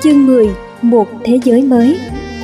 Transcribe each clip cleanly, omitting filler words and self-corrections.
Chương 10. Một thế giới mới.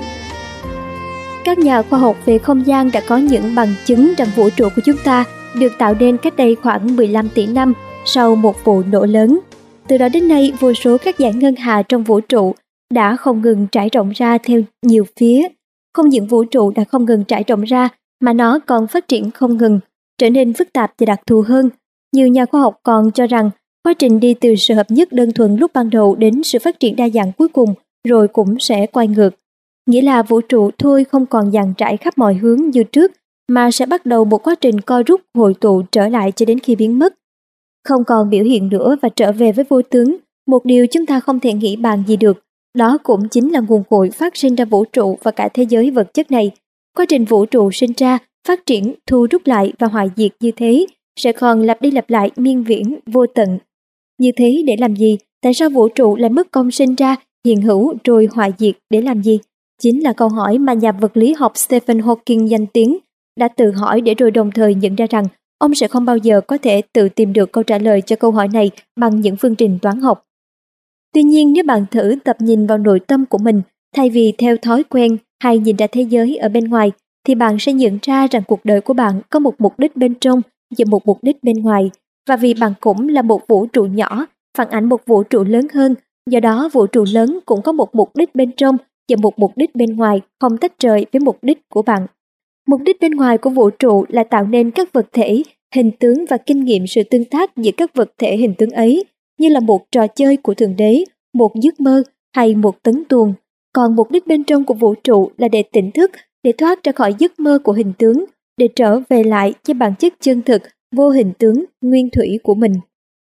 Các nhà khoa học về không gian đã có những bằng chứng rằng vũ trụ của chúng ta được tạo nên cách đây khoảng 15 tỷ năm sau một vụ nổ lớn. Từ đó đến nay, vô số các dải ngân hà trong vũ trụ đã không ngừng trải rộng ra theo nhiều phía. Không những vũ trụ đã không ngừng trải rộng ra, mà nó còn phát triển không ngừng, trở nên phức tạp và đặc thù hơn. Nhiều nhà khoa học còn cho rằng quá trình đi từ sự hợp nhất đơn thuần lúc ban đầu đến sự phát triển đa dạng cuối cùng rồi cũng sẽ quay ngược. Nghĩa là vũ trụ thôi không còn dàn trải khắp mọi hướng như trước, mà sẽ bắt đầu một quá trình co rút hội tụ trở lại cho đến khi biến mất. Không còn biểu hiện nữa và trở về với vô tướng, một điều chúng ta không thể nghĩ bàn gì được. Đó cũng chính là nguồn cội phát sinh ra vũ trụ và cả thế giới vật chất này. Quá trình vũ trụ sinh ra, phát triển, thu rút lại và hoại diệt như thế sẽ còn lặp đi lặp lại miên viễn vô tận. Như thế để làm gì? Tại sao vũ trụ lại mất công sinh ra, hiện hữu rồi hoại diệt để làm gì? Chính là câu hỏi mà nhà vật lý học Stephen Hawking danh tiếng đã tự hỏi, để rồi đồng thời nhận ra rằng ông sẽ không bao giờ có thể tự tìm được câu trả lời cho câu hỏi này bằng những phương trình toán học. Tuy nhiên, nếu bạn thử tập nhìn vào nội tâm của mình, thay vì theo thói quen hay nhìn ra thế giới ở bên ngoài, thì bạn sẽ nhận ra rằng cuộc đời của bạn có một mục đích bên trong và một mục đích bên ngoài. Và vì bạn cũng là một vũ trụ nhỏ, phản ảnh một vũ trụ lớn hơn, do đó vũ trụ lớn cũng có một mục đích bên trong và một mục đích bên ngoài không tách rời với mục đích của bạn. Mục đích bên ngoài của vũ trụ là tạo nên các vật thể, hình tướng và kinh nghiệm sự tương tác giữa các vật thể hình tướng ấy, như là một trò chơi của Thượng Đế, một giấc mơ hay một tấn tuồng. Còn mục đích bên trong của vũ trụ là để tỉnh thức, để thoát ra khỏi giấc mơ của hình tướng, để trở về lại với bản chất chân thực, vô hình tướng, nguyên thủy của mình.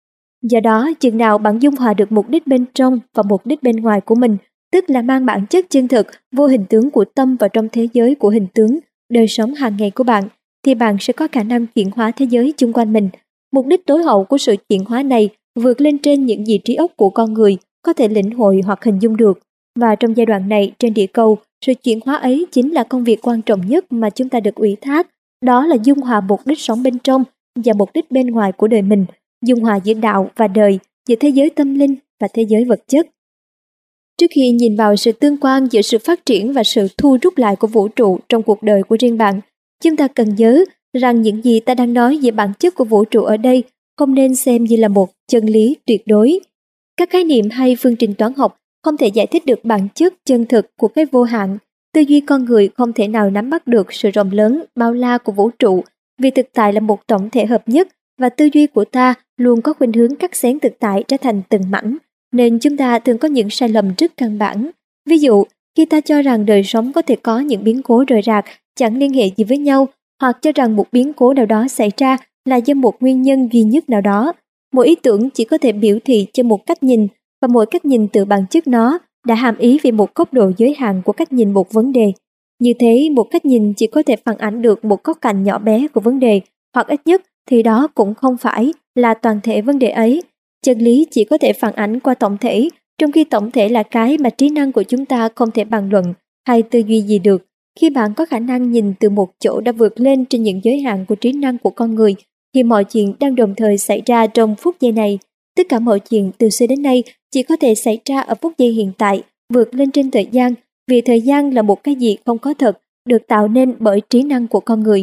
Do đó, chừng nào bạn dung hòa được mục đích bên trong và mục đích bên ngoài của mình, tức là mang bản chất chân thực, vô hình tướng của tâm vào trong thế giới của hình tướng, đời sống hàng ngày của bạn, thì bạn sẽ có khả năng chuyển hóa thế giới xung quanh mình. Mục đích tối hậu của sự chuyển hóa này vượt lên trên những gì trí óc của con người có thể lĩnh hội hoặc hình dung được. Và trong giai đoạn này trên địa cầu, sự chuyển hóa ấy chính là công việc quan trọng nhất mà chúng ta được ủy thác. Đó là dung hòa mục đích sống bên trong và mục đích bên ngoài của đời mình, dung hòa giữa đạo và đời, giữa thế giới tâm linh và thế giới vật chất. Trước khi nhìn vào sự tương quan giữa sự phát triển và sự thu rút lại của vũ trụ trong cuộc đời của riêng bạn, chúng ta cần nhớ rằng những gì ta đang nói về bản chất của vũ trụ ở đây không nên xem như là một chân lý tuyệt đối. Các khái niệm hay phương trình toán học không thể giải thích được bản chất chân thực của cái vô hạn. Tư duy con người không thể nào nắm bắt được sự rộng lớn, bao la của vũ trụ, vì thực tại là một tổng thể hợp nhất, và tư duy của ta luôn có khuynh hướng cắt xén thực tại ra thành từng mảnh, nên chúng ta thường có những sai lầm rất căn bản. Ví dụ, khi ta cho rằng đời sống có thể có những biến cố rời rạc, chẳng liên hệ gì với nhau, hoặc cho rằng một biến cố nào đó xảy ra là do một nguyên nhân duy nhất nào đó. Mỗi ý tưởng chỉ có thể biểu thị cho một cách nhìn, và mỗi cách nhìn tự bản chất nó đã hàm ý về một góc độ giới hạn của cách nhìn một vấn đề. Như thế, một cách nhìn chỉ có thể phản ảnh được một góc cạnh nhỏ bé của vấn đề, hoặc ít nhất thì đó cũng không phải là toàn thể vấn đề ấy. Chân lý chỉ có thể phản ảnh qua tổng thể, trong khi tổng thể là cái mà trí năng của chúng ta không thể bàn luận hay tư duy gì được. Khi bạn có khả năng nhìn từ một chỗ đã vượt lên trên những giới hạn của trí năng của con người, thì mọi chuyện đang đồng thời xảy ra trong phút giây này. Tất cả mọi chuyện từ xưa đến nay chỉ có thể xảy ra ở phút giây hiện tại, vượt lên trên thời gian, vì thời gian là một cái gì không có thật, được tạo nên bởi trí năng của con người.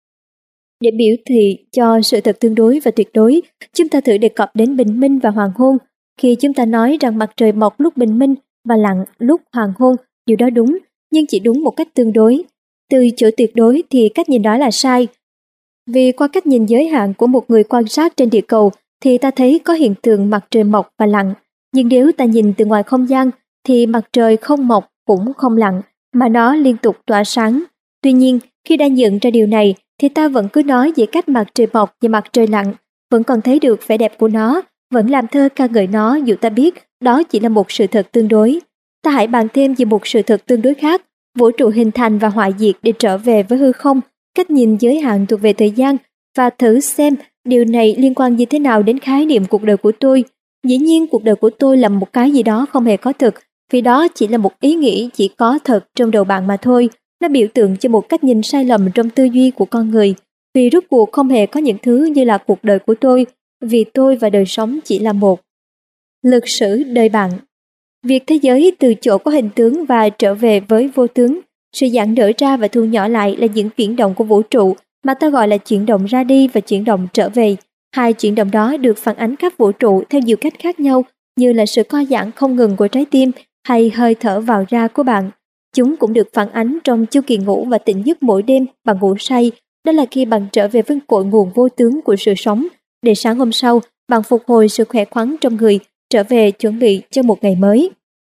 Để biểu thị cho sự thật tương đối và tuyệt đối, chúng ta thử đề cập đến bình minh và hoàng hôn. Khi chúng ta nói rằng mặt trời mọc lúc bình minh và lặn lúc hoàng hôn, điều đó đúng, nhưng chỉ đúng một cách tương đối. Từ chỗ tuyệt đối thì cách nhìn đó là sai. Vì qua cách nhìn giới hạn của một người quan sát trên địa cầu thì ta thấy có hiện tượng mặt trời mọc và lặn. Nhưng nếu ta nhìn từ ngoài không gian thì mặt trời không mọc cũng không lặn, mà nó liên tục tỏa sáng. Tuy nhiên, khi đã nhận ra điều này thì ta vẫn cứ nói về cách mặt trời mọc và mặt trời lặn, vẫn còn thấy được vẻ đẹp của nó, vẫn làm thơ ca ngợi nó dù ta biết đó chỉ là một sự thật tương đối. Ta hãy bàn thêm về một sự thật tương đối khác, vũ trụ hình thành và hoại diệt để trở về với hư không, cách nhìn giới hạn thuộc về thời gian, và thử xem điều này liên quan như thế nào đến khái niệm cuộc đời của tôi. Dĩ nhiên cuộc đời của tôi là một cái gì đó không hề có thực, vì đó chỉ là một ý nghĩ chỉ có thật trong đầu bạn mà thôi. Nó biểu tượng cho một cách nhìn sai lầm trong tư duy của con người, vì rốt cuộc không hề có những thứ như là cuộc đời của tôi, vì tôi và đời sống chỉ là một. Lịch sử đời bạn. Việc thế giới từ chỗ có hình tướng và trở về với vô tướng, sự giãn nở ra và thu nhỏ lại là những chuyển động của vũ trụ mà ta gọi là chuyển động ra đi và chuyển động trở về. Hai chuyển động đó được phản ánh khắp vũ trụ theo nhiều cách khác nhau, như là sự co giãn không ngừng của trái tim hay hơi thở vào ra của bạn. Chúng cũng được phản ánh trong chu kỳ ngủ và tỉnh giấc mỗi đêm bạn ngủ say, đó là khi bạn trở về với cội nguồn vô tướng của sự sống, để sáng hôm sau bạn phục hồi sự khỏe khoắn trong người, trở về chuẩn bị cho một ngày mới.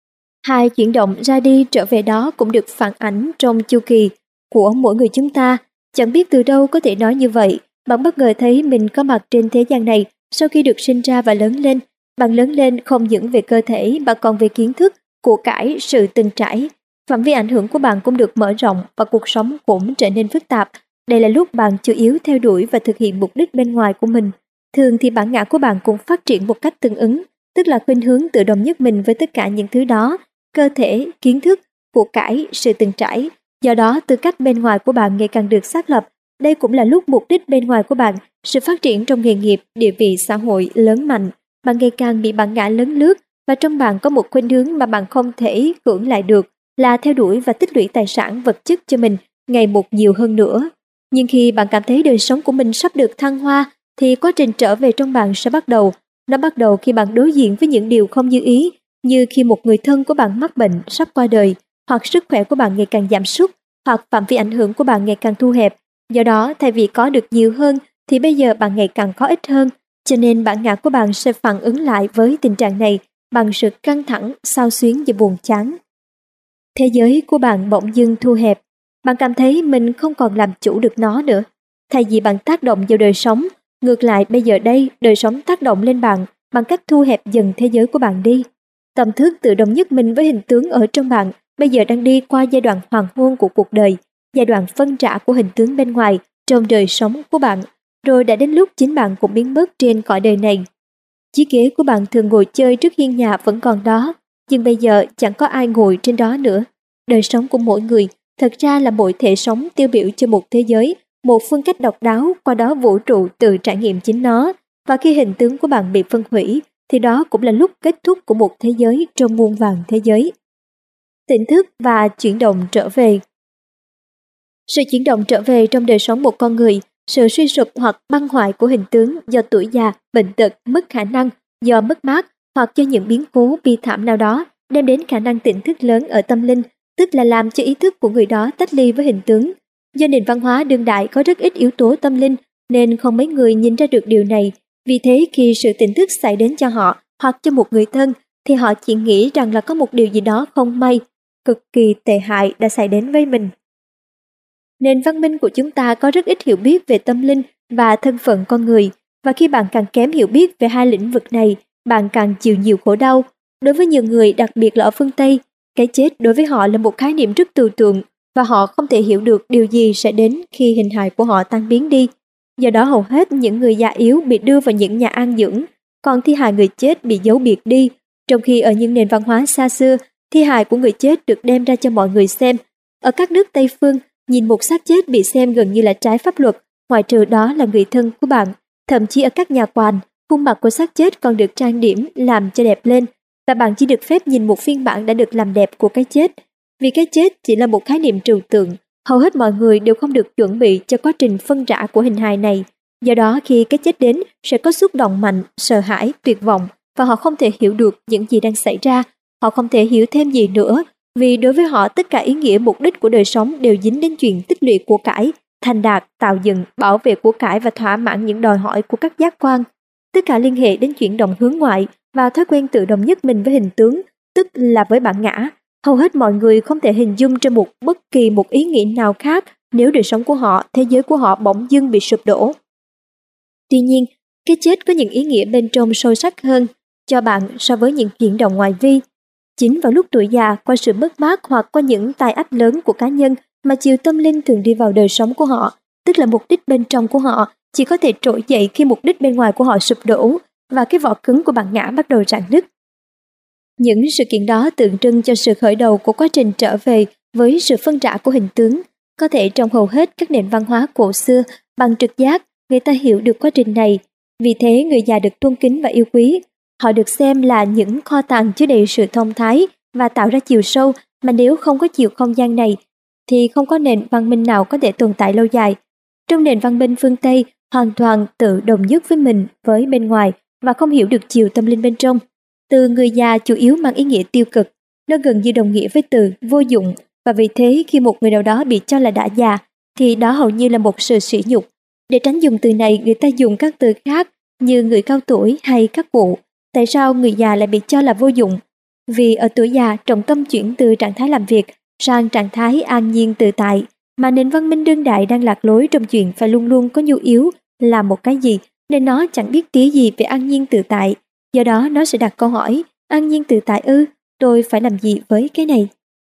Hai chuyển động ra đi trở về đó cũng được phản ánh trong chu kỳ của mỗi người chúng ta. Chẳng biết từ đâu có thể nói như vậy, bạn bất ngờ thấy mình có mặt trên thế gian này sau khi được sinh ra và lớn lên. Bạn lớn lên không những về cơ thể mà còn về kiến thức, của cải, sự từng trải. Phạm vi ảnh hưởng của bạn cũng được mở rộng và cuộc sống cũng trở nên phức tạp. Đây là lúc bạn chủ yếu theo đuổi và thực hiện mục đích bên ngoài của mình. Thường thì bản ngã của bạn cũng phát triển một cách tương ứng, tức là khuynh hướng tự đồng nhất mình với tất cả những thứ đó: cơ thể, kiến thức, của cải, sự từng trải. Do đó, tư cách bên ngoài của bạn ngày càng được xác lập. Đây cũng là lúc mục đích bên ngoài của bạn, sự phát triển trong nghề nghiệp, địa vị xã hội lớn mạnh. Bạn ngày càng bị bản ngã lấn lướt và trong bạn có một khuynh hướng mà bạn không thể cưỡng lại được, là theo đuổi và tích lũy tài sản vật chất cho mình ngày một nhiều hơn nữa. Nhưng khi bạn cảm thấy đời sống của mình sắp được thăng hoa, thì quá trình trở về trong bạn sẽ bắt đầu. Nó bắt đầu khi bạn đối diện với những điều không như ý, như khi một người thân của bạn mắc bệnh sắp qua đời, hoặc sức khỏe của bạn ngày càng giảm sút, hoặc phạm vi ảnh hưởng của bạn ngày càng thu hẹp. Do đó, thay vì có được nhiều hơn, thì bây giờ bạn ngày càng có ít hơn. Cho nên bản ngã của bạn sẽ phản ứng lại với tình trạng này bằng sự căng thẳng, xao xuyến và buồn chán. Thế giới của bạn bỗng dưng thu hẹp. Bạn cảm thấy mình không còn làm chủ được nó nữa. Thay vì bạn tác động vào đời sống, ngược lại bây giờ đây đời sống tác động lên bạn bằng cách thu hẹp dần thế giới của bạn đi. Tâm thức tự đồng nhất mình với hình tướng ở trong bạn bây giờ đang đi qua giai đoạn hoàng hôn của cuộc đời, giai đoạn phân rã của hình tướng bên ngoài trong đời sống của bạn, rồi đã đến lúc chính bạn cũng biến mất trên cõi đời này. Chiếc ghế của bạn thường ngồi chơi trước hiên nhà vẫn còn đó, nhưng bây giờ chẳng có ai ngồi trên đó nữa. Đời sống của mỗi người thật ra là mỗi thể sống tiêu biểu cho một thế giới, một phương cách độc đáo, qua đó vũ trụ tự trải nghiệm chính nó. Và khi hình tướng của bạn bị phân hủy, thì đó cũng là lúc kết thúc của một thế giới trong muôn vàn thế giới. Tỉnh thức và chuyển động trở về. Sự chuyển động trở về trong đời sống một con người, sự suy sụp hoặc băng hoại của hình tướng do tuổi già, bệnh tật, mất khả năng, do mất mát hoặc do những biến cố bi thảm nào đó, đem đến khả năng tỉnh thức lớn ở tâm linh, tức là làm cho ý thức của người đó tách ly với hình tướng. Do nền văn hóa đương đại có rất ít yếu tố tâm linh, nên không mấy người nhìn ra được điều này. Vì thế khi sự tỉnh thức xảy đến cho họ hoặc cho một người thân, thì họ chỉ nghĩ rằng là có một điều gì đó không may, cực kỳ tệ hại đã xảy đến với mình. Nền văn minh của chúng ta có rất ít hiểu biết về tâm linh và thân phận con người, và khi bạn càng kém hiểu biết về hai lĩnh vực này, bạn càng chịu nhiều khổ đau. Đối với nhiều người, đặc biệt là ở phương Tây, cái chết đối với họ là một khái niệm rất trừu tượng, và họ không thể hiểu được điều gì sẽ đến khi hình hài của họ tan biến đi. Do đó hầu hết những người già yếu bị đưa vào những nhà an dưỡng, còn thi hài người chết bị giấu biệt đi. Trong khi ở những nền văn hóa xa xưa, thi hài của người chết được đem ra cho mọi người xem. Ở các nước Tây phương, nhìn một xác chết bị xem gần như là trái pháp luật, ngoại trừ đó là người thân của bạn. Thậm chí ở các nhà quàn, khuôn mặt của xác chết còn được trang điểm làm cho đẹp lên, và bạn chỉ được phép nhìn một phiên bản đã được làm đẹp của cái chết. Vì cái chết chỉ là một khái niệm trừu tượng, hầu hết mọi người đều không được chuẩn bị cho quá trình phân rã của hình hài này. Do đó khi cái chết đến sẽ có xúc động mạnh, sợ hãi, tuyệt vọng, và họ không thể hiểu được những gì đang xảy ra. Họ không thể hiểu thêm gì nữa, vì đối với họ tất cả ý nghĩa mục đích của đời sống đều dính đến chuyện tích lũy của cải, thành đạt, tạo dựng, bảo vệ của cải và thỏa mãn những đòi hỏi của các giác quan. Tất cả liên hệ đến chuyển động hướng ngoại và thói quen tự đồng nhất mình với hình tướng, tức là với bản ngã. Hầu hết mọi người không thể hình dung trên bất kỳ một ý nghĩ nào khác nếu đời sống của họ, thế giới của họ bỗng dưng bị sụp đổ. Tuy nhiên, cái chết có những ý nghĩa bên trong sâu sắc hơn cho bạn so với những chuyển động ngoại vi. Chính vào lúc tuổi già, qua sự mất mát hoặc qua những tai ách lớn của cá nhân mà chiều tâm linh thường đi vào đời sống của họ, tức là mục đích bên trong của họ chỉ có thể trỗi dậy khi mục đích bên ngoài của họ sụp đổ và cái vỏ cứng của bản ngã bắt đầu rạn nứt. Những sự kiện đó tượng trưng cho sự khởi đầu của quá trình trở về với sự phân rã của hình tướng. Có thể trong hầu hết các nền văn hóa cổ xưa, bằng trực giác, người ta hiểu được quá trình này. Vì thế người già được tôn kính và yêu quý. Họ được xem là những kho tàng chứa đầy sự thông thái và tạo ra chiều sâu, mà nếu không có chiều không gian này thì không có nền văn minh nào có thể tồn tại lâu dài. Trong nền văn minh phương Tây, hoàn toàn tự đồng nhất với mình, với bên ngoài và không hiểu được chiều tâm linh bên trong. Từ người già chủ yếu mang ý nghĩa tiêu cực, nó gần như đồng nghĩa với từ vô dụng, và vì thế khi một người nào đó bị cho là đã già thì đó hầu như là một sự sỉ nhục. Để tránh dùng từ này, người ta dùng các từ khác như người cao tuổi hay các cụ. Tại sao người già lại bị cho là vô dụng? Vì ở tuổi già, trọng tâm chuyển từ trạng thái làm việc sang trạng thái an nhiên tự tại, mà nền văn minh đương đại đang lạc lối trong chuyện phải luôn luôn có nhu yếu làm một cái gì, nên nó chẳng biết tí gì về an nhiên tự tại. Do đó nó sẽ đặt câu hỏi, an nhiên tự tại ư, tôi phải làm gì với cái này?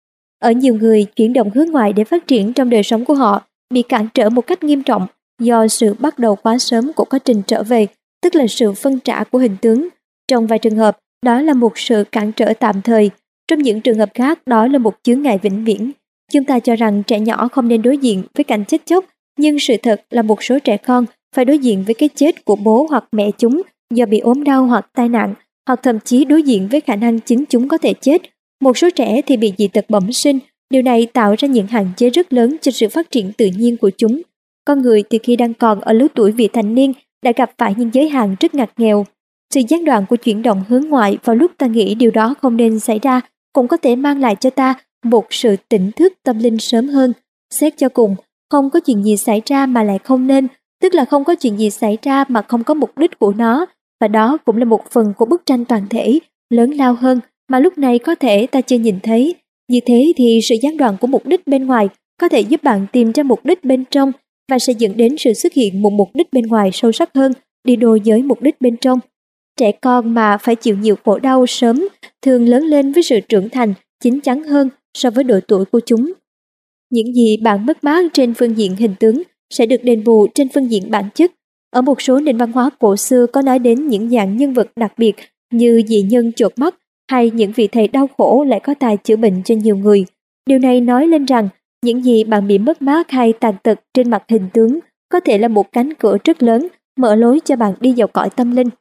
Ở nhiều người, chuyển động hướng ngoại để phát triển trong đời sống của họ bị cản trở một cách nghiêm trọng do sự bắt đầu quá sớm của quá trình trở về, tức là sự phân trả của hình tướng. Trong vài trường hợp, đó là một sự cản trở tạm thời. Trong những trường hợp khác, đó là một chướng ngại vĩnh viễn. Chúng ta cho rằng trẻ nhỏ không nên đối diện với cảnh chết chóc, nhưng sự thật là một số trẻ con phải đối diện với cái chết của bố hoặc mẹ chúng do bị ốm đau hoặc tai nạn, hoặc thậm chí đối diện với khả năng chính chúng có thể chết. Một số trẻ thì bị dị tật bẩm sinh, điều này tạo ra những hạn chế rất lớn cho sự phát triển tự nhiên của chúng. Con người từ khi đang còn ở lứa tuổi vị thành niên đã gặp phải những giới hạn rất ngặt nghèo. Sự gián đoạn của chuyển động hướng ngoại vào lúc ta nghĩ điều đó không nên xảy ra cũng có thể mang lại cho ta một sự tỉnh thức tâm linh sớm hơn. Xét cho cùng, không có chuyện gì xảy ra mà lại không nên, tức là không có chuyện gì xảy ra mà không có mục đích của nó, và đó cũng là một phần của bức tranh toàn thể, lớn lao hơn mà lúc này có thể ta chưa nhìn thấy. Như thế thì sự gián đoạn của mục đích bên ngoài có thể giúp bạn tìm ra mục đích bên trong và sẽ dẫn đến sự xuất hiện một mục đích bên ngoài sâu sắc hơn, đi đôi với mục đích bên trong. Trẻ con mà phải chịu nhiều khổ đau sớm thường lớn lên với sự trưởng thành chín chắn hơn so với độ tuổi của chúng. Những gì bạn mất mát trên phương diện hình tướng sẽ được đền bù trên phương diện bản chất. Ở một số nền văn hóa cổ xưa có nói đến những dạng nhân vật đặc biệt như dị nhân chột mắt hay những vị thầy đau khổ lại có tài chữa bệnh cho nhiều người. Điều này nói lên rằng những gì bạn bị mất mát hay tàn tật trên mặt hình tướng có thể là một cánh cửa rất lớn mở lối cho bạn đi vào cõi tâm linh.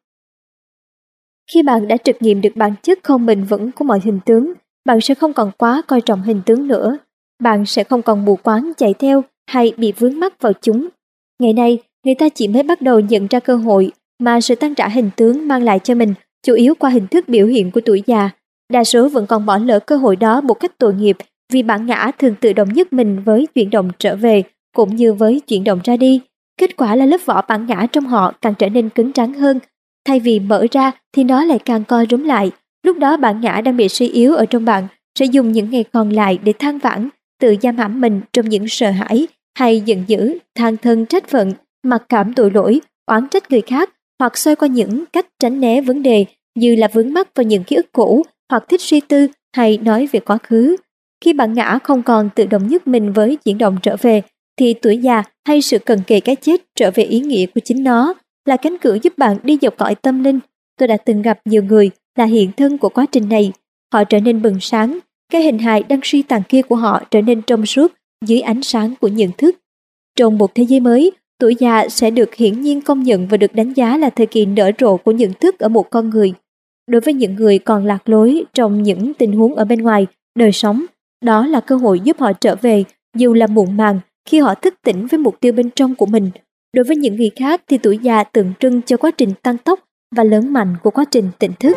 Khi bạn đã trực nghiệm được bản chất không bền vững của mọi hình tướng, bạn sẽ không còn quá coi trọng hình tướng nữa. Bạn sẽ không còn mù quáng chạy theo hay bị vướng mắc vào chúng. Ngày nay, người ta chỉ mới bắt đầu nhận ra cơ hội mà sự tăng trả hình tướng mang lại cho mình, chủ yếu qua hình thức biểu hiện của tuổi già. Đa số vẫn còn bỏ lỡ cơ hội đó một cách tội nghiệp, vì bản ngã thường tự động nhất mình với chuyển động trở về cũng như với chuyển động ra đi. Kết quả là lớp vỏ bản ngã trong họ càng trở nên cứng rắn hơn. Thay vì mở ra thì nó lại càng co rúm lại. Lúc đó bản ngã đang bị suy yếu ở trong bạn sẽ dùng những ngày còn lại để than vãn, tự giam hãm mình trong những sợ hãi hay giận dữ, than thân trách phận, mặc cảm tội lỗi, oán trách người khác, hoặc xoay qua những cách tránh né vấn đề như là vướng mắc vào những ký ức cũ, hoặc thích suy tư hay nói về quá khứ. Khi bản ngã không còn tự động nhất mình với chuyển động trở về, thì tuổi già hay sự cận kề cái chết trở về ý nghĩa của chính nó, là cánh cửa giúp bạn đi vào cõi tâm linh. Tôi đã từng gặp nhiều người là hiện thân của quá trình này. Họ trở nên bừng sáng, cái hình hài đang suy tàn kia của họ trở nên trong suốt dưới ánh sáng của nhận thức. Trong một thế giới mới, tuổi già sẽ được hiển nhiên công nhận và được đánh giá là thời kỳ nở rộ của nhận thức ở một con người. Đối với những người còn lạc lối trong những tình huống ở bên ngoài đời sống, đó là cơ hội giúp họ trở về dù là muộn màng khi họ thức tỉnh với mục tiêu bên trong của mình. Đối với những người khác thì tuổi già tượng trưng cho quá trình tăng tốc và lớn mạnh của quá trình tỉnh thức.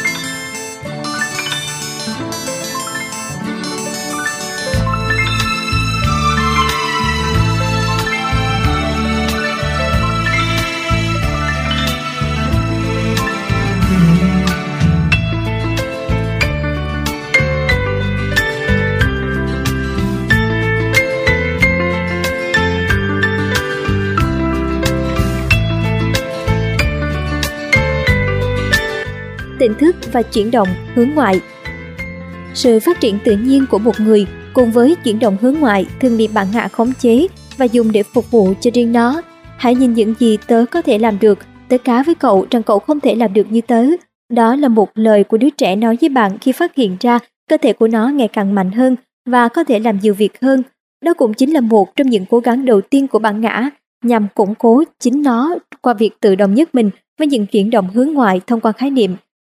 Tỉnh thức và chuyển động hướng ngoại. Sự phát triển tự nhiên của một người cùng với chuyển động hướng ngoại thường bị bản ngã khống chế và dùng để phục vụ cho riêng nó. Hãy nhìn những gì tớ có thể làm được, tớ cá với cậu rằng cậu không thể làm được như tớ. Đó là một lời của đứa trẻ nói với bạn khi phát hiện ra cơ thể của nó ngày càng mạnh hơn và có thể làm nhiều việc hơn. Đó cũng chính là một trong những cố gắng đầu tiên của bản ngã nhằm củng cố chính nó qua việc tự động nhất mình với những chuyển động hướng ngoại thông qua khái niệm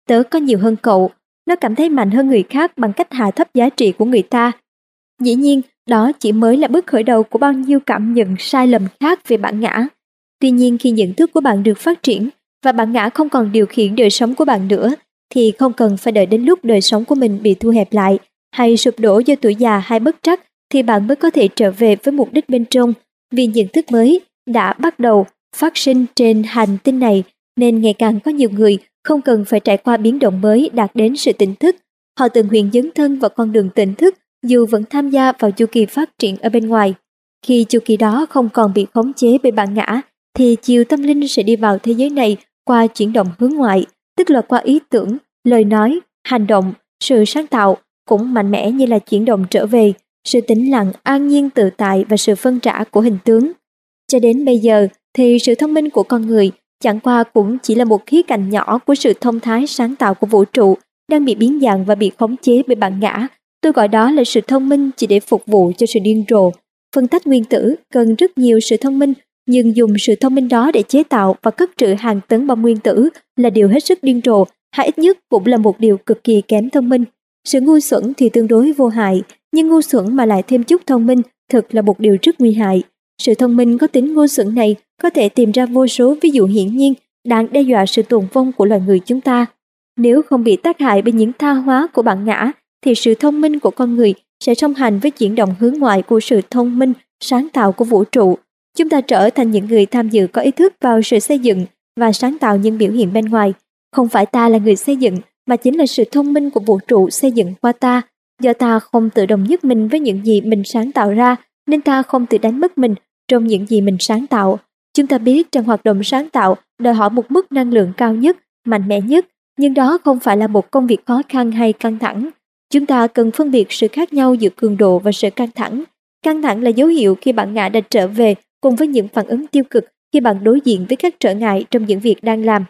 tớ có nhiều hơn cậu. Nó cảm thấy mạnh hơn người khác bằng cách hạ thấp giá trị của người ta. Dĩ nhiên, đó chỉ mới là bước khởi đầu của bao nhiêu cảm nhận sai lầm khác về bản ngã. Tuy nhiên, khi nhận thức của bạn được phát triển và bản ngã không còn điều khiển đời sống của bạn nữa, thì không cần phải đợi đến lúc đời sống của mình bị thu hẹp lại hay sụp đổ do tuổi già hay bất trắc thì bạn mới có thể trở về với mục đích bên trong. Vì nhận thức mới đã bắt đầu phát sinh trên hành tinh này, nên ngày càng có nhiều người không cần phải trải qua biến động mới đạt đến sự tỉnh thức. Họ tự nguyện dấn thân vào con đường tỉnh thức dù vẫn tham gia vào chu kỳ phát triển ở bên ngoài. Khi chu kỳ đó không còn bị khống chế bởi bản ngã, thì chiều tâm linh sẽ đi vào thế giới này qua chuyển động hướng ngoại, tức là qua ý tưởng, lời nói, hành động, sự sáng tạo, cũng mạnh mẽ như là chuyển động trở về, sự tĩnh lặng, an nhiên tự tại và sự phân rã của hình tướng. Cho đến bây giờ thì sự thông minh của con người chẳng qua cũng chỉ là một khía cạnh nhỏ của sự thông thái sáng tạo của vũ trụ đang bị biến dạng và bị khống chế bởi bản ngã. Tôi gọi đó là sự thông minh chỉ để phục vụ cho sự điên rồ. Phân tách nguyên tử cần rất nhiều sự thông minh, nhưng dùng sự thông minh đó để chế tạo và cất trữ hàng tấn bom nguyên tử là điều hết sức điên rồ, hay ít nhất cũng là một điều cực kỳ kém thông minh. Sự ngu xuẩn thì tương đối vô hại, nhưng ngu xuẩn mà lại thêm chút thông minh thực là một điều rất nguy hại. Sự thông minh có tính ngu xuẩn này có thể tìm ra vô số ví dụ hiển nhiên đang đe dọa sự tồn vong của loài người chúng ta. Nếu không bị tác hại bởi những tha hóa của bản ngã, thì sự thông minh của con người sẽ song hành với chuyển động hướng ngoại của sự thông minh, sáng tạo của vũ trụ. Chúng ta trở thành những người tham dự có ý thức vào sự xây dựng và sáng tạo những biểu hiện bên ngoài. Không phải ta là người xây dựng, mà chính là sự thông minh của vũ trụ xây dựng qua ta. Do ta không tự đồng nhất mình với những gì mình sáng tạo ra, nên ta không tự đánh mất mình trong những gì mình sáng tạo. Chúng ta biết trong hoạt động sáng tạo đòi hỏi một mức năng lượng cao nhất, mạnh mẽ nhất, nhưng đó không phải là một công việc khó khăn hay căng thẳng. Chúng ta cần phân biệt sự khác nhau giữa cường độ và sự căng thẳng. Căng thẳng là dấu hiệu khi bản ngã đã trở về cùng với những phản ứng tiêu cực khi bạn đối diện với các trở ngại trong những việc đang làm.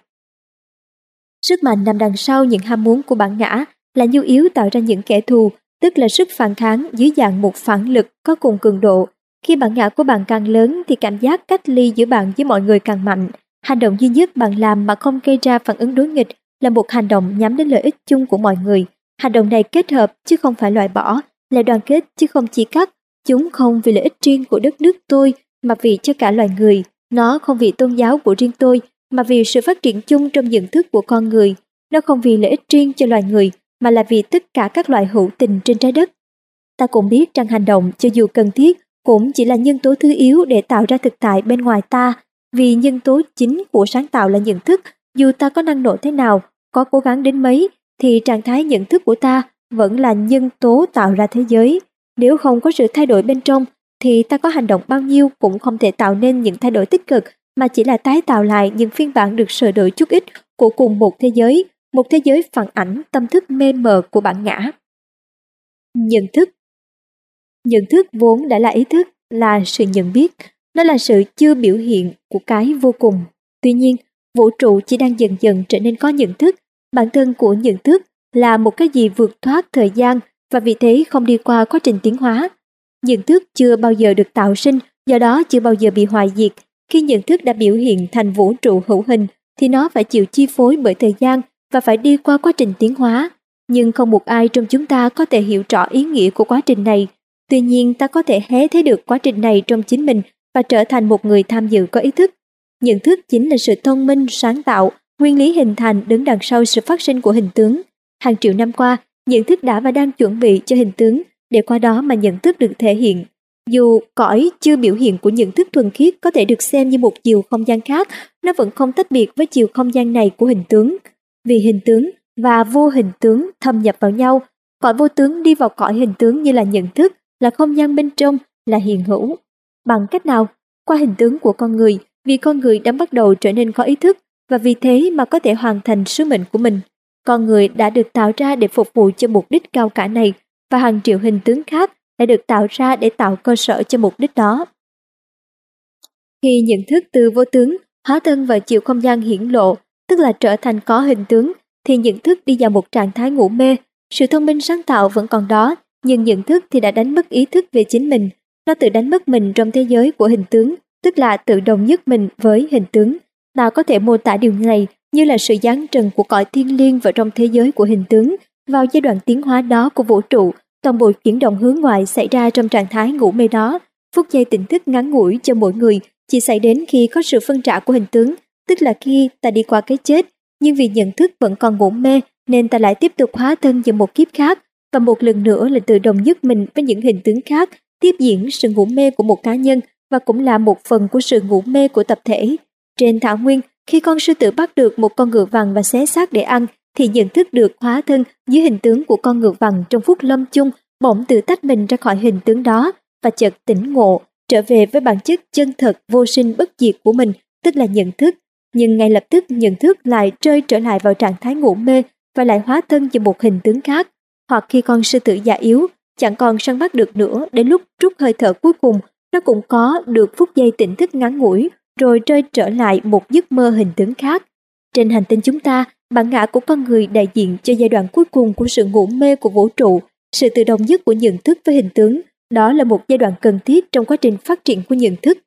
Sức mạnh nằm đằng sau những ham muốn của bản ngã là nhu yếu tạo ra những kẻ thù, tức là sức phản kháng dưới dạng một phản lực có cùng cường độ. Khi bản ngã của bạn càng lớn thì cảm giác cách ly giữa bạn với mọi người càng mạnh. Hành động duy nhất bạn làm mà không gây ra phản ứng đối nghịch là một hành động nhắm đến lợi ích chung của mọi người. Hành động này kết hợp chứ không phải loại bỏ, là đoàn kết chứ không chia cắt. Chúng không vì lợi ích riêng của đất nước tôi mà vì cho cả loài người. Nó không vì tôn giáo của riêng tôi mà vì sự phát triển chung trong nhận thức của con người. Nó không vì lợi ích riêng cho loài người mà là vì tất cả các loài hữu tình trên trái đất. Ta cũng biết rằng hành động cho dù cần thiết cũng chỉ là nhân tố thứ yếu để tạo ra thực tại bên ngoài ta, vì nhân tố chính của sáng tạo là nhận thức. Dù ta có năng nổ thế nào, có cố gắng đến mấy, thì trạng thái nhận thức của ta vẫn là nhân tố tạo ra thế giới. Nếu không có sự thay đổi bên trong, thì ta có hành động bao nhiêu cũng không thể tạo nên những thay đổi tích cực, mà chỉ là tái tạo lại những phiên bản được sửa đổi chút ít của cùng một thế giới phản ảnh tâm thức mê mờ của bản ngã. Nhận thức vốn đã là ý thức, là sự nhận biết, nó là sự chưa biểu hiện của cái vô cùng. Tuy nhiên, vũ trụ chỉ đang dần dần trở nên có nhận thức. Bản thân của nhận thức là một cái gì vượt thoát thời gian và vì thế không đi qua quá trình tiến hóa. Nhận thức chưa bao giờ được tạo sinh, do đó chưa bao giờ bị hoại diệt. Khi nhận thức đã biểu hiện thành vũ trụ hữu hình thì nó phải chịu chi phối bởi thời gian và phải đi qua quá trình tiến hóa. Nhưng không một ai trong chúng ta có thể hiểu rõ ý nghĩa của quá trình này. Tuy nhiên ta có thể hé thấy được quá trình này trong chính mình và trở thành một người tham dự có ý thức. Nhận thức chính là sự thông minh, sáng tạo, nguyên lý hình thành đứng đằng sau sự phát sinh của hình tướng. Hàng triệu năm qua, nhận thức đã và đang chuẩn bị cho hình tướng để qua đó mà nhận thức được thể hiện. Dù cõi chưa biểu hiện của nhận thức thuần khiết có thể được xem như một chiều không gian khác, nó vẫn không tách biệt với chiều không gian này của hình tướng. Vì hình tướng và vô hình tướng thâm nhập vào nhau, cõi vô tướng đi vào cõi hình tướng như là nhận thức, là không gian bên trong, là hiện hữu. Bằng cách nào? Qua hình tướng của con người, vì con người đã bắt đầu trở nên có ý thức và vì thế mà có thể hoàn thành sứ mệnh của mình. Con người đã được tạo ra để phục vụ cho mục đích cao cả này và hàng triệu hình tướng khác đã được tạo ra để tạo cơ sở cho mục đích đó. Khi nhận thức từ vô tướng hóa thân vào chiều không gian hiển lộ, tức là trở thành có hình tướng, thì nhận thức đi vào một trạng thái ngủ mê. Sự thông minh sáng tạo vẫn còn đó, nhưng nhận thức thì đã đánh mất ý thức về chính mình. Nó tự đánh mất mình trong thế giới của hình tướng, tức là tự đồng nhất mình với hình tướng. Ta có thể mô tả điều này như là sự giáng trần của cõi thiên liêng vào trong thế giới của hình tướng. Vào giai đoạn tiến hóa đó của vũ trụ, toàn bộ chuyển động hướng ngoại xảy ra trong trạng thái ngủ mê đó. Phút giây tỉnh thức ngắn ngủi cho mỗi người chỉ xảy đến khi có sự phân rã của hình tướng, tức là khi ta đi qua cái chết, nhưng vì nhận thức vẫn còn ngủ mê nên ta lại tiếp tục hóa thân vào một kiếp khác, và một lần nữa là tự đồng nhất mình với những hình tướng khác, tiếp diễn sự ngủ mê của một cá nhân và cũng là một phần của sự ngủ mê của tập thể. Trên thảo nguyên, khi con sư tử bắt được một con ngựa vằn và xé xác để ăn, thì nhận thức được hóa thân dưới hình tướng của con ngựa vằn trong phút lâm chung, bỗng tự tách mình ra khỏi hình tướng đó và chợt tỉnh ngộ, trở về với bản chất chân thật vô sinh bất diệt của mình, tức là nhận thức. Nhưng ngay lập tức nhận thức lại rơi trở lại vào trạng thái ngủ mê và lại hóa thân vào một hình tướng khác. Hoặc khi con sư tử già yếu, chẳng còn săn bắt được nữa, đến lúc trút hơi thở cuối cùng, nó cũng có được phút giây tỉnh thức ngắn ngủi, rồi rơi trở lại một giấc mơ hình tướng khác. Trên hành tinh chúng ta, bản ngã của con người đại diện cho giai đoạn cuối cùng của sự ngủ mê của vũ trụ, sự tự đồng nhất của nhận thức với hình tướng. Đó là một giai đoạn cần thiết trong quá trình phát triển của nhận thức.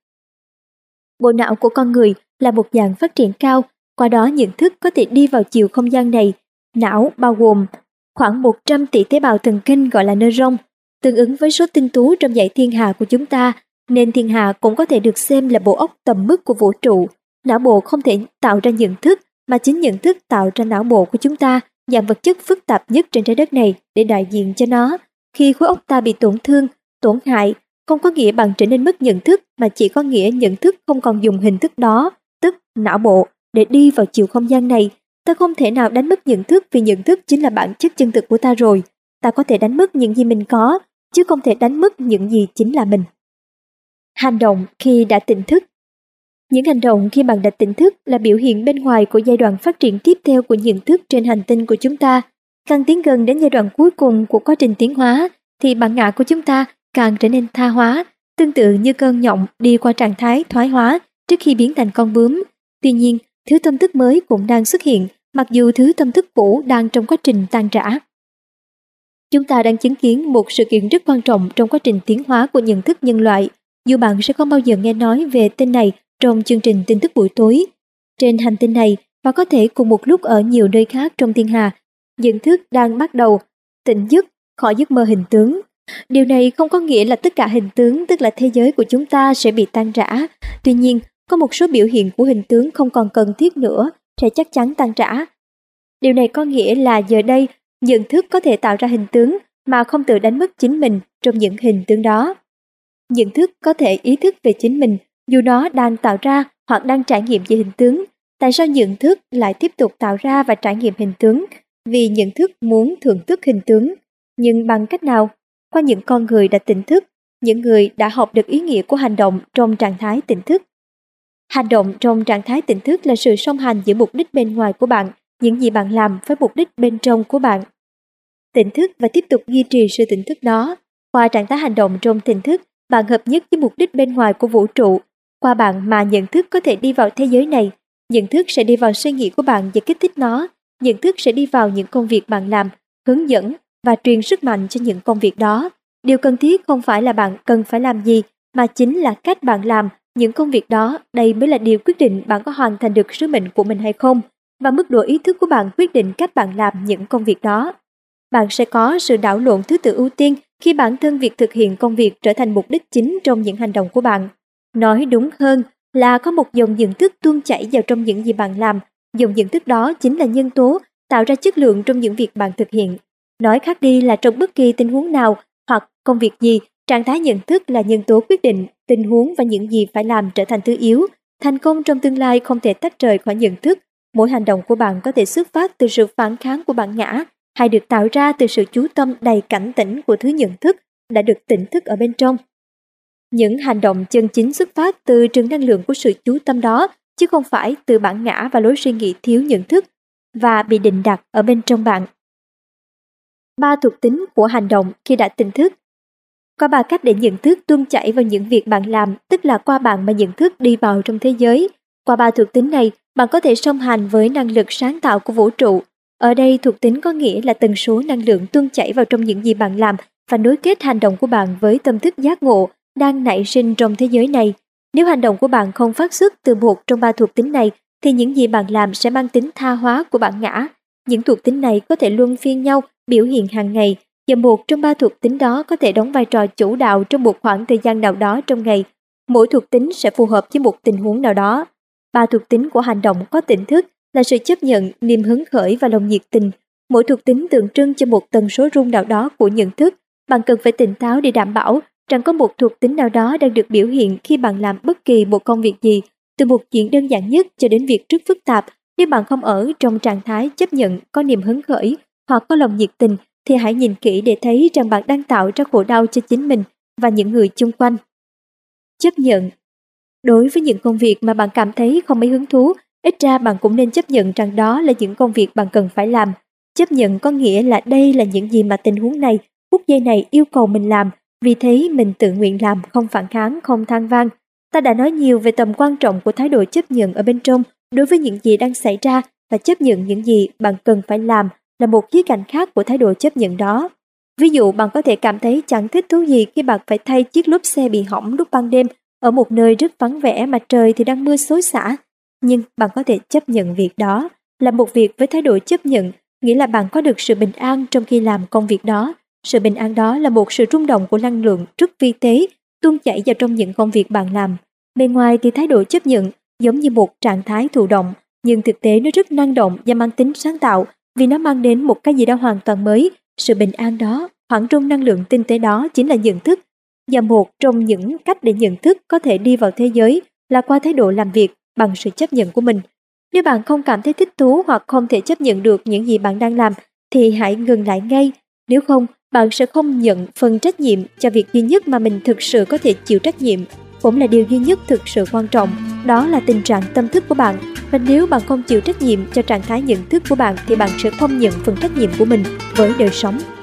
Bộ não của con người là một dạng phát triển cao, qua đó nhận thức có thể đi vào chiều không gian này. Não bao gồm khoảng 100 tỷ tế bào thần kinh gọi là neuron, tương ứng với số tinh tú trong dãy thiên hà của chúng ta, nên thiên hà cũng có thể được xem là bộ óc tầm mức của vũ trụ. Não bộ không thể tạo ra nhận thức, mà chính nhận thức tạo ra não bộ của chúng ta, dạng vật chất phức tạp nhất trên trái đất này, để đại diện cho nó. Khi khối óc ta bị tổn thương, tổn hại, không có nghĩa bạn trở nên mất nhận thức, mà chỉ có nghĩa nhận thức không còn dùng hình thức đó, tức não bộ, để đi vào chiều không gian này. Ta không thể nào đánh mất nhận thức, vì nhận thức chính là bản chất chân thực của ta rồi. Ta có thể đánh mất những gì mình có, chứ không thể đánh mất những gì chính là mình. Hành động khi đã tỉnh thức. Những hành động khi bạn đã tỉnh thức là biểu hiện bên ngoài của giai đoạn phát triển tiếp theo của nhận thức trên hành tinh của chúng ta. Càng tiến gần đến giai đoạn cuối cùng của quá trình tiến hóa, thì bản ngã của chúng ta càng trở nên tha hóa, tương tự như cơn nhộng đi qua trạng thái thoái hóa trước khi biến thành con bướm. Tuy nhiên, thứ tâm thức mới cũng đang xuất hiện, mặc dù thứ tâm thức cũ đang trong quá trình tan rã. Chúng ta đang chứng kiến một sự kiện rất quan trọng trong quá trình tiến hóa của nhận thức nhân loại, dù bạn sẽ không bao giờ nghe nói về tên này trong chương trình tin tức buổi tối. Trên hành tinh này, và có thể cùng một lúc ở nhiều nơi khác trong thiên hà, nhận thức đang bắt đầu tỉnh giấc khỏi giấc mơ hình tướng. Điều này không có nghĩa là tất cả hình tướng, tức là thế giới của chúng ta, sẽ bị tan rã. Tuy nhiên, có một số biểu hiện của hình tướng không còn cần thiết nữa sẽ chắc chắn tan rã. Điều này có nghĩa là giờ đây, nhận thức có thể tạo ra hình tướng mà không tự đánh mất chính mình trong những hình tướng đó. Nhận thức có thể ý thức về chính mình dù nó đang tạo ra hoặc đang trải nghiệm về hình tướng. Tại sao nhận thức lại tiếp tục tạo ra và trải nghiệm hình tướng? Vì nhận thức muốn thưởng thức hình tướng. Nhưng bằng cách nào? Qua những con người đã tỉnh thức, những người đã học được ý nghĩa của hành động trong trạng thái tỉnh thức. Hành động trong trạng thái tỉnh thức là sự song hành giữa mục đích bên ngoài của bạn, những gì bạn làm, với mục đích bên trong của bạn. Tỉnh thức và tiếp tục duy trì sự tỉnh thức đó. Qua trạng thái hành động trong tỉnh thức, bạn hợp nhất với mục đích bên ngoài của vũ trụ. Qua bạn mà nhận thức có thể đi vào thế giới này. Nhận thức sẽ đi vào suy nghĩ của bạn và kích thích nó. Nhận thức sẽ đi vào những công việc bạn làm, hướng dẫn và truyền sức mạnh cho những công việc đó. Điều cần thiết không phải là bạn cần phải làm gì, mà chính là cách bạn làm những công việc đó. Đây mới là điều quyết định bạn có hoàn thành được sứ mệnh của mình hay không, và mức độ ý thức của bạn quyết định cách bạn làm những công việc đó. Bạn sẽ có sự đảo lộn thứ tự ưu tiên khi bản thân việc thực hiện công việc trở thành mục đích chính trong những hành động của bạn. Nói đúng hơn là có một dòng nhận thức tuôn chảy vào trong những gì bạn làm. Dòng nhận thức đó chính là nhân tố tạo ra chất lượng trong những việc bạn thực hiện. Nói khác đi là trong bất kỳ tình huống nào hoặc công việc gì, trạng thái nhận thức là nhân tố quyết định. Tình huống và những gì phải làm trở thành thứ yếu. Thành công trong tương lai không thể tách rời khỏi nhận thức. Mỗi hành động của bạn có thể xuất phát từ sự phản kháng của bản ngã, hay được tạo ra từ sự chú tâm đầy cảnh tỉnh của thứ nhận thức đã được tỉnh thức ở bên trong. Những hành động chân chính xuất phát từ trường năng lượng của sự chú tâm đó, chứ không phải từ bản ngã và lối suy nghĩ thiếu nhận thức và bị định đặt ở bên trong bạn. 3 thuộc tính của hành động khi đã tỉnh thức. Có 3 cách để nhận thức tuôn chảy vào những việc bạn làm, tức là qua bạn mà nhận thức đi vào trong thế giới. Qua 3 thuộc tính này, bạn có thể song hành với năng lực sáng tạo của vũ trụ. Ở đây thuộc tính có nghĩa là tần số năng lượng tuôn chảy vào trong những gì bạn làm và nối kết hành động của bạn với tâm thức giác ngộ đang nảy sinh trong thế giới này. Nếu hành động của bạn không phát xuất từ một trong 3 thuộc tính này, thì những gì bạn làm sẽ mang tính tha hóa của bản ngã. Những thuộc tính này có thể luân phiên nhau biểu hiện hàng ngày, và một trong 3 thuộc tính đó có thể đóng vai trò chủ đạo trong một khoảng thời gian nào đó trong ngày. Mỗi thuộc tính sẽ phù hợp với một tình huống nào đó. 3 thuộc tính của hành động có tỉnh thức là sự chấp nhận, niềm hứng khởi và lòng nhiệt tình. Mỗi thuộc tính tượng trưng cho một tần số rung nào đó của nhận thức. Bạn cần phải tỉnh táo để đảm bảo rằng có một thuộc tính nào đó đang được biểu hiện khi bạn làm bất kỳ một công việc gì, từ một chuyện đơn giản nhất cho đến việc rất phức tạp. Nếu bạn không ở trong trạng thái chấp nhận, có niềm hứng khởi hoặc có lòng nhiệt tình, thì hãy nhìn kỹ để thấy rằng bạn đang tạo ra khổ đau cho chính mình và những người chung quanh. Chấp nhận. Đối với những công việc mà bạn cảm thấy không mấy hứng thú, ít ra bạn cũng nên chấp nhận rằng đó là những công việc bạn cần phải làm. Chấp nhận có nghĩa là đây là những gì mà tình huống này, phút giây này yêu cầu mình làm, vì thế mình tự nguyện làm, không phản kháng, không than vãn. Ta đã nói nhiều về tầm quan trọng của thái độ chấp nhận ở bên trong đối với những gì đang xảy ra, và chấp nhận những gì bạn cần phải làm là một khía cạnh khác của thái độ chấp nhận đó. Ví dụ, bạn có thể cảm thấy chẳng thích thú gì khi bạn phải thay chiếc lốp xe bị hỏng lúc ban đêm ở một nơi rất vắng vẻ mà trời thì đang mưa xối xả. Nhưng bạn có thể chấp nhận việc đó. Làm một việc với thái độ chấp nhận nghĩa là bạn có được sự bình an trong khi làm công việc đó. Sự bình an đó là một sự rung động của năng lượng rất vi tế tuôn chảy vào trong những công việc bạn làm. Bên ngoài thì thái độ chấp nhận giống như một trạng thái thụ động, nhưng thực tế nó rất năng động và mang tính sáng tạo, vì nó mang đến một cái gì đó hoàn toàn mới. Sự bình an đó, khoảng rung năng lượng tinh tế đó chính là nhận thức. Và một trong những cách để nhận thức có thể đi vào thế giới là qua thái độ làm việc bằng sự chấp nhận của mình. Nếu bạn không cảm thấy thích thú hoặc không thể chấp nhận được những gì bạn đang làm, thì hãy ngừng lại ngay. Nếu không, bạn sẽ không nhận phần trách nhiệm cho việc duy nhất mà mình thực sự có thể chịu trách nhiệm, cũng là điều duy nhất thực sự quan trọng, đó là tình trạng tâm thức của bạn. Và nếu bạn không chịu trách nhiệm cho trạng thái nhận thức của bạn, thì bạn sẽ không nhận phần trách nhiệm của mình với đời sống.